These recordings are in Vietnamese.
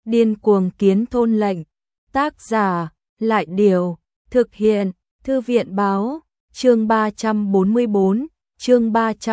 Điên cuồng kiến thôn lệnh. Tác giả, Lại Điều. Thực hiện, Thư viện báo. Chương 344, chương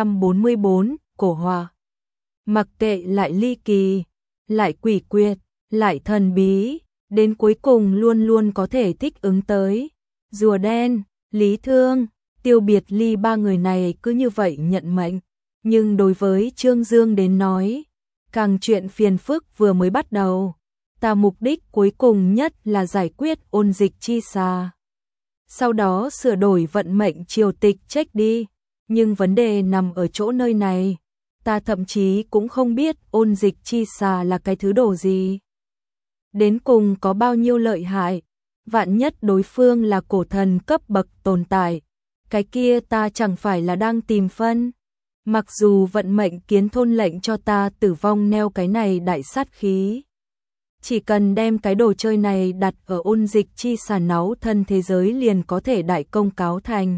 344, cổ hỏa. Mặc kệ lại ly kỳ, lại quỷ quyệt, lại thần bí, đến cuối cùng luôn luôn có thể thích ứng tới. Rùa đen, Lý Thương, Tiêu Biệt Ly ba người này cứ như vậy nhận mệnh. Nhưng đối với Trương Dương đến nói, càng chuyện phiền phức vừa mới bắt đầu. Ta mục đích cuối cùng nhất là giải quyết ôn dịch chi xà. Sau đó sửa đổi vận mệnh triều tịch trách đi. Nhưng vấn đề nằm ở chỗ nơi này. Ta thậm chí cũng không biết ôn dịch chi xà là cái thứ đồ gì. Đến cùng có bao nhiêu lợi hại. Vạn nhất đối phương là cổ thần cấp bậc tồn tại. Cái kia ta chẳng phải là đang tìm phân. Mặc dù vận mệnh kiến thôn lệnh cho ta tử vong neo cái này đại sát khí. Chỉ cần đem cái đồ chơi này đặt ở ôn dịch chi xà náu thân thế giới liền có thể đại công cáo thành.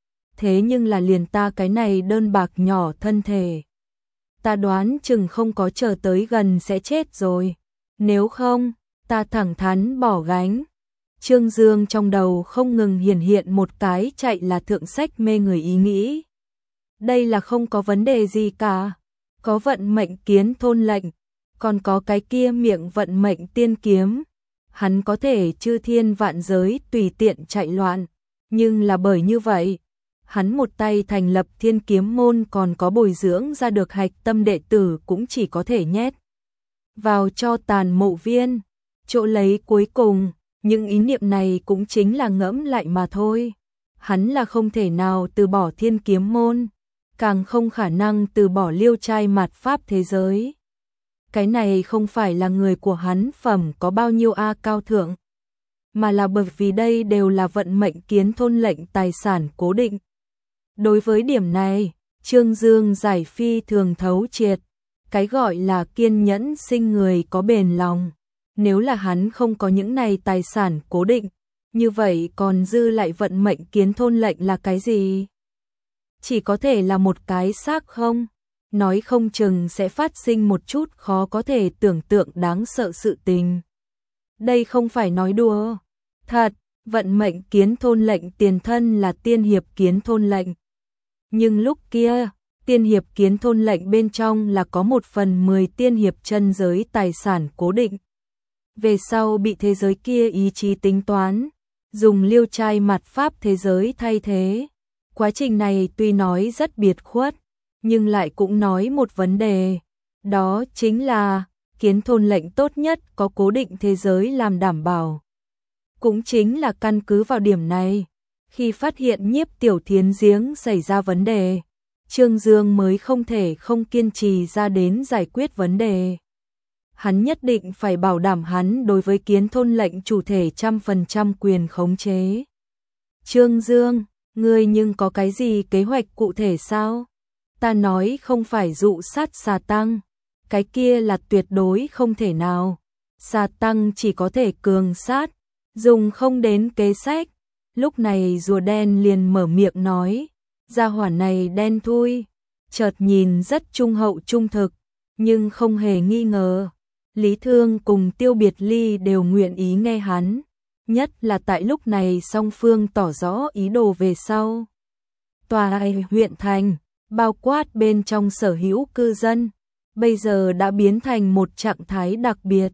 Thế nhưng là liền ta cái này đơn bạc nhỏ thân thể. Ta đoán chừng không có chờ tới gần sẽ chết rồi. Nếu không, ta thẳng thắn bỏ gánh. Trương Dương trong đầu không ngừng hiện một cái chạy là thượng sách mê người ý nghĩ. Đây là không có vấn đề gì cả. Có vận mệnh kiến thôn lệnh, còn có cái kia miệng vận mệnh tiên kiếm. Hắn có thể chư thiên vạn giới tùy tiện chạy loạn. Nhưng là bởi như vậy, hắn một tay thành lập Thiên Kiếm Môn còn có bồi dưỡng ra được hạch tâm đệ tử cũng chỉ có thể nhét vào cho Tàn Mộ Viên. Chỗ lấy cuối cùng, những ý niệm này cũng chính là ngẫm lại mà thôi. Hắn là không thể nào từ bỏ Thiên Kiếm Môn, càng không khả năng từ bỏ Liêu Trai mạt pháp thế giới. Cái này không phải là người của hắn phẩm có bao nhiêu cao thượng, mà là bởi vì đây đều là vận mệnh kiến thôn lệnh tài sản cố định. Đối với điểm này, Trương Dương giải phi thường thấu triệt. Cái gọi là kiên nhẫn sinh người có bền lòng. Nếu là hắn không có những này tài sản cố định, như vậy còn dư lại vận mệnh kiến thôn lệnh là cái gì? Chỉ có thể là một cái xác không? Nói không chừng sẽ phát sinh một chút khó có thể tưởng tượng đáng sợ sự tình. Đây không phải nói đùa. Thật, vận mệnh kiến thôn lệnh tiền thân là tiên hiệp kiến thôn lệnh. Nhưng lúc kia, tiên hiệp kiến thôn lệnh bên trong là có 1/10 tiên hiệp chân giới tài sản cố định. Về sau bị thế giới kia ý chí tính toán, dùng Liêu Trai mạt pháp thế giới thay thế. Quá trình này tuy nói rất biệt khuất, nhưng lại cũng nói một vấn đề. Đó chính là, kiến thôn lệnh tốt nhất có cố định thế giới làm đảm bảo. Cũng chính là căn cứ vào điểm này, khi phát hiện Nhiếp Tiểu Thiến giếng xảy ra vấn đề, Trương Dương mới không thể không kiên trì ra đến giải quyết vấn đề. Hắn nhất định phải bảo đảm hắn đối với kiến thôn lệnh chủ thể 100% quyền khống chế. Trương Dương, ngươi nhưng có cái gì kế hoạch cụ thể sao? Ta nói không phải dụ sát xà tăng, cái kia là tuyệt đối không thể nào. Xà tăng chỉ có thể cường sát, dùng không đến kế sách. Lúc này rùa đen liền mở miệng nói, gia hỏa này đen thui, chợt nhìn rất trung hậu trung thực, nhưng không hề nghi ngờ. Lý Thương cùng Tiêu Biệt Ly đều nguyện ý nghe hắn, nhất là tại lúc này song phương tỏ rõ ý đồ về sau. Tòa huyện thành, bao quát bên trong sở hữu cư dân, bây giờ đã biến thành một trạng thái đặc biệt.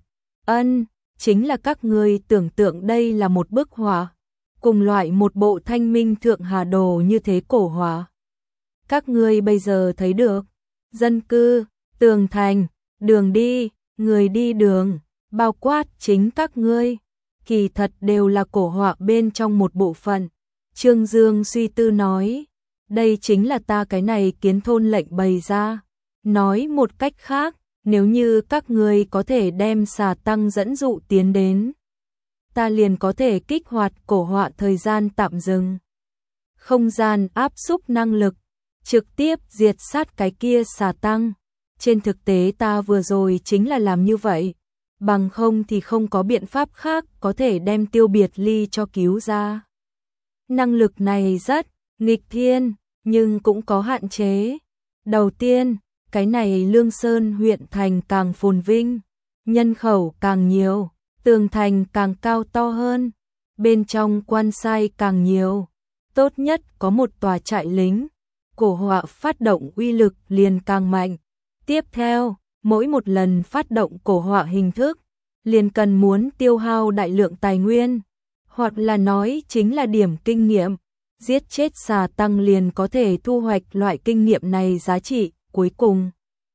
Chính là các ngươi tưởng tượng đây là một bức họa, cùng loại một bộ Thanh Minh Thượng Hà Đồ như thế cổ họa. Các ngươi bây giờ thấy được, dân cư, tường thành, đường đi, người đi đường, bao quát chính các ngươi, kỳ thật đều là cổ họa bên trong một bộ phận. Trương Dương suy tư nói, đây chính là ta cái này kiến thôn lệnh bày ra. Nói một cách khác, nếu như các ngươi có thể đem xà tăng dẫn dụ tiến đến, ta liền có thể kích hoạt cổ họa thời gian tạm dừng. Không gian áp xúc năng lực, trực tiếp diệt sát cái kia xà tăng. Trên thực tế ta vừa rồi chính là làm như vậy, bằng không thì không có biện pháp khác có thể đem Tiêu Biệt Ly cho cứu ra. Năng lực này rất nghịch thiên, nhưng cũng có hạn chế. Đầu tiên, cái này Lương Sơn huyện thành càng phồn vinh, nhân khẩu càng nhiều, tường thành càng cao to hơn, bên trong quan sai càng nhiều, tốt nhất có một tòa trại lính, cổ họa phát động uy lực liền càng mạnh. Tiếp theo, mỗi một lần phát động cổ họa hình thức, liền cần muốn tiêu hao đại lượng tài nguyên, hoặc là nói chính là điểm kinh nghiệm. Giết chết xà tăng liền có thể thu hoạch loại kinh nghiệm này giá trị. Cuối cùng,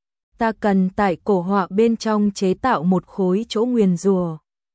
ta cần tại cổ họa bên trong chế tạo một khối chỗ nguyền rủa.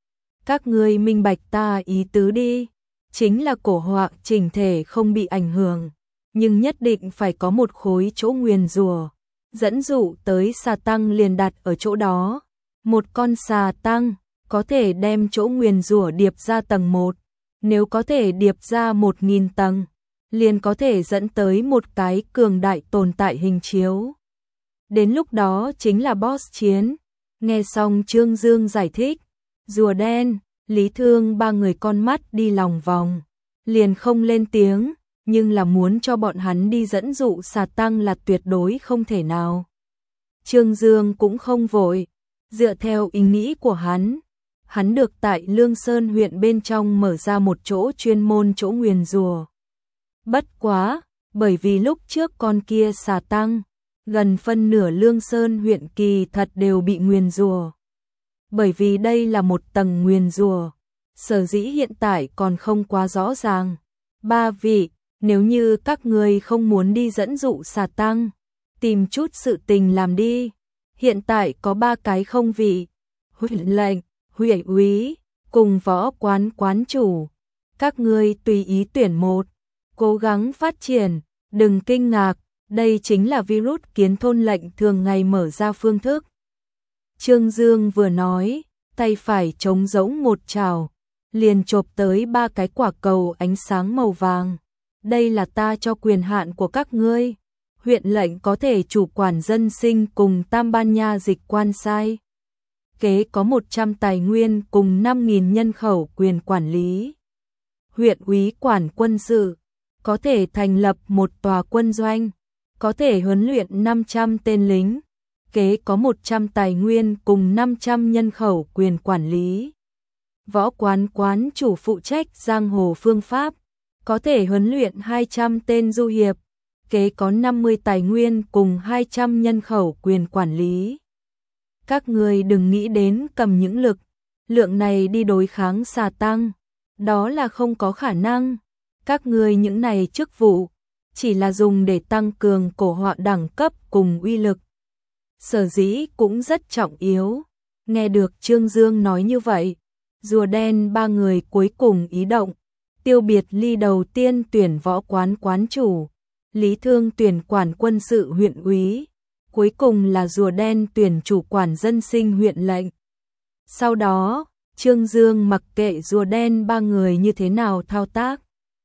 Các ngươi minh bạch ta ý tứ đi, chính là cổ họa chỉnh thể không bị ảnh hưởng, nhưng nhất định phải có một khối chỗ nguyền rủa, dẫn dụ tới xà tăng liền đặt ở chỗ đó. Một con xà tăng có thể đem chỗ nguyền rủa điệp ra tầng 1, nếu có thể điệp ra 1000 tầng, liền có thể dẫn tới một cái cường đại tồn tại hình chiếu. Đến lúc đó chính là boss chiến. Nghe xong Trương Dương giải thích, rùa đen, Lý Thương ba người con mắt đi lòng vòng, liền không lên tiếng, nhưng là muốn cho bọn hắn đi dẫn dụ xà tăng là tuyệt đối không thể nào. Trương Dương cũng không vội, dựa theo ý nghĩ của hắn được tại Lương Sơn huyện bên trong mở ra một chỗ chuyên môn chỗ nguyền rủa. Bất quá, bởi vì lúc trước con kia xà tăng, gần phân nửa Lương Sơn huyện kỳ thật đều bị nguyền rủa. Bởi vì đây là một tầng nguyền rủa, sở dĩ hiện tại còn không quá rõ ràng. Ba vị, nếu như các người không muốn đi dẫn dụ xà tăng, tìm chút sự tình làm đi. Hiện tại có 3 cái không vị, huyện lệnh, huyện úy, cùng võ quán quán chủ. Các ngươi tùy ý tuyển một, cố gắng phát triển, đừng kinh ngạc, đây chính là virus kiến thôn lệnh thường ngày mở ra phương thức. Trương Dương vừa nói, tay phải trống rỗng một trào, liền chộp tới 3 cái quả cầu ánh sáng màu vàng. Đây là ta cho quyền hạn của các ngươi. Huyện lệnh có thể chủ quản dân sinh cùng tam ban nha dịch quan sai. Kế có 100 tài nguyên cùng 5.000 nhân khẩu quyền quản lý. Huyện úy quản quân sự, có thể thành lập một tòa quân doanh, có thể huấn luyện 500 tên lính. Kế có 100 tài nguyên cùng 500 nhân khẩu quyền quản lý. Võ quán quán chủ phụ trách giang hồ phương pháp, có thể huấn luyện 200 tên du hiệp. Kế có 50 tài nguyên cùng 200 nhân khẩu quyền quản lý. Các người đừng nghĩ đến cầm những lượng này đi đối kháng xà tăng, đó là không có khả năng. Các người những này chức vụ chỉ là dùng để tăng cường cổ họa đẳng cấp cùng uy lực. Sở dĩ cũng rất trọng yếu. Nghe được Trương Dương nói như vậy, rùa đen 3 người cuối cùng ý động. Tiêu Biệt Ly đầu tiên tuyển võ quán quán chủ, Lý Thương tuyển quản quân sự huyện úy, cuối cùng là rùa đen tuyển chủ quản dân sinh huyện lệnh. Sau đó, Trương Dương mặc kệ rùa đen 3 người như thế nào thao tác.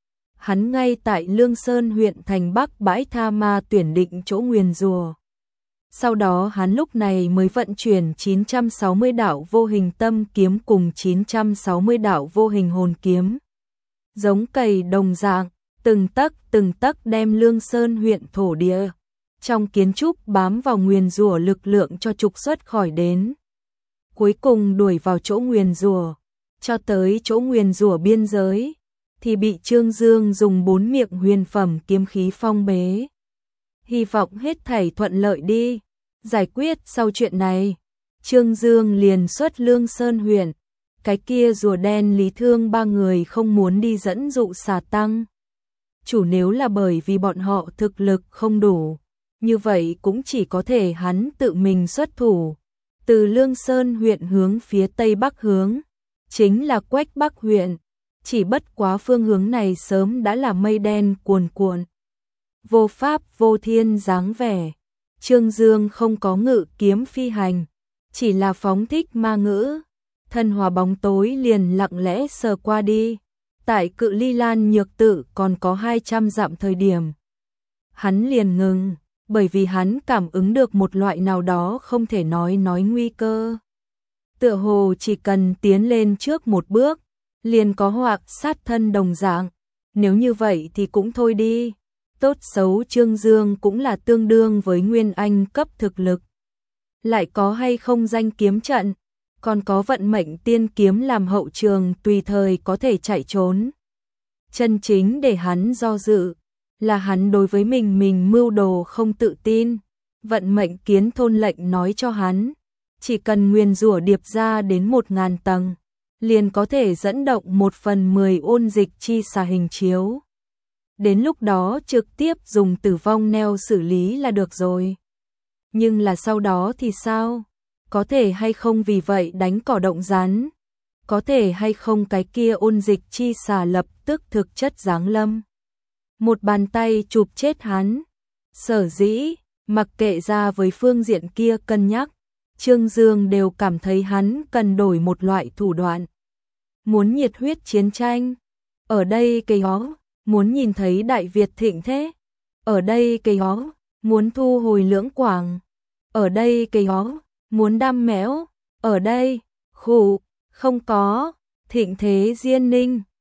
Hắn ngay tại Lương Sơn huyện thành Bắc bãi tha ma tuyển định chỗ nguyền rùa. Sau đó hắn lúc này mới vận chuyển 960 đạo vô hình tâm kiếm cùng 960 đạo vô hình hồn kiếm. Giống cày đồng dạng, từng tấc đem Lương Sơn huyện thổ địa trong kiến trúc bám vào nguyền rủa lực lượng cho trục xuất khỏi đến. Cuối cùng đuổi vào chỗ nguyền rủa, cho tới chỗ nguyền rủa biên giới, thì bị Trương Dương dùng 4 miệng huyền phẩm kiếm khí phong bế. Hy vọng hết thảy thuận lợi đi. Giải quyết sau chuyện này, Trương Dương liền xuất Lương Sơn huyện. Cái kia rùa đen Lý Thương 3 người không muốn đi dẫn dụ xà tăng. Chủ nếu là bởi vì bọn họ thực lực không đủ, như vậy cũng chỉ có thể hắn tự mình xuất thủ. Từ Lương Sơn huyện hướng phía tây bắc hướng, chính là Quách Bắc huyện. Chỉ bất quá phương hướng này sớm đã là mây đen cuồn cuộn, vô pháp vô thiên dáng vẻ. Trương Dương không có ngự kiếm phi hành, chỉ là phóng thích ma ngữ. Thân hòa bóng tối liền lặng lẽ sờ qua đi. Tại cự ly Lan Nhược Tự còn có 200 dặm thời điểm, hắn liền ngừng, bởi vì hắn cảm ứng được một loại nào đó không thể nói nguy cơ. Tựa hồ chỉ cần tiến lên trước một bước, liền có hoặc sát thân đồng dạng. Nếu như vậy thì cũng thôi đi. Tốt xấu Trương Dương cũng là tương đương với Nguyên Anh cấp thực lực. Lại có hay không danh kiếm trận, còn có vận mệnh tiên kiếm làm hậu trường tùy thời có thể chạy trốn. Chân chính để hắn do dự là hắn đối với mình mưu đồ không tự tin. Vận mệnh kiến thôn lệnh nói cho hắn, chỉ cần nguyền rủa điệp ra đến 1000 tầng, liền có thể dẫn động 1/10 ôn dịch chi xà hình chiếu. Đến lúc đó trực tiếp dùng tử vong neo xử lý là được rồi. Nhưng là sau đó thì sao? Có thể hay không vì vậy đánh cỏ động rắn? Có thể hay không cái kia ôn dịch chi xà lập tức thực chất giáng lâm? Một bàn tay chụp chết hắn. Sở dĩ, mặc kệ ra với phương diện kia cân nhắc, Trương Dương đều cảm thấy hắn cần đổi một loại thủ đoạn. Muốn nhiệt huyết chiến tranh, ở đây cây hó, muốn nhìn thấy Đại Việt thịnh thế, ở đây cây hó, muốn thu hồi Lưỡng Quảng, ở đây cây hó, muốn đam mẽo, ở đây, khủ, không có, thịnh thế Diên Ninh.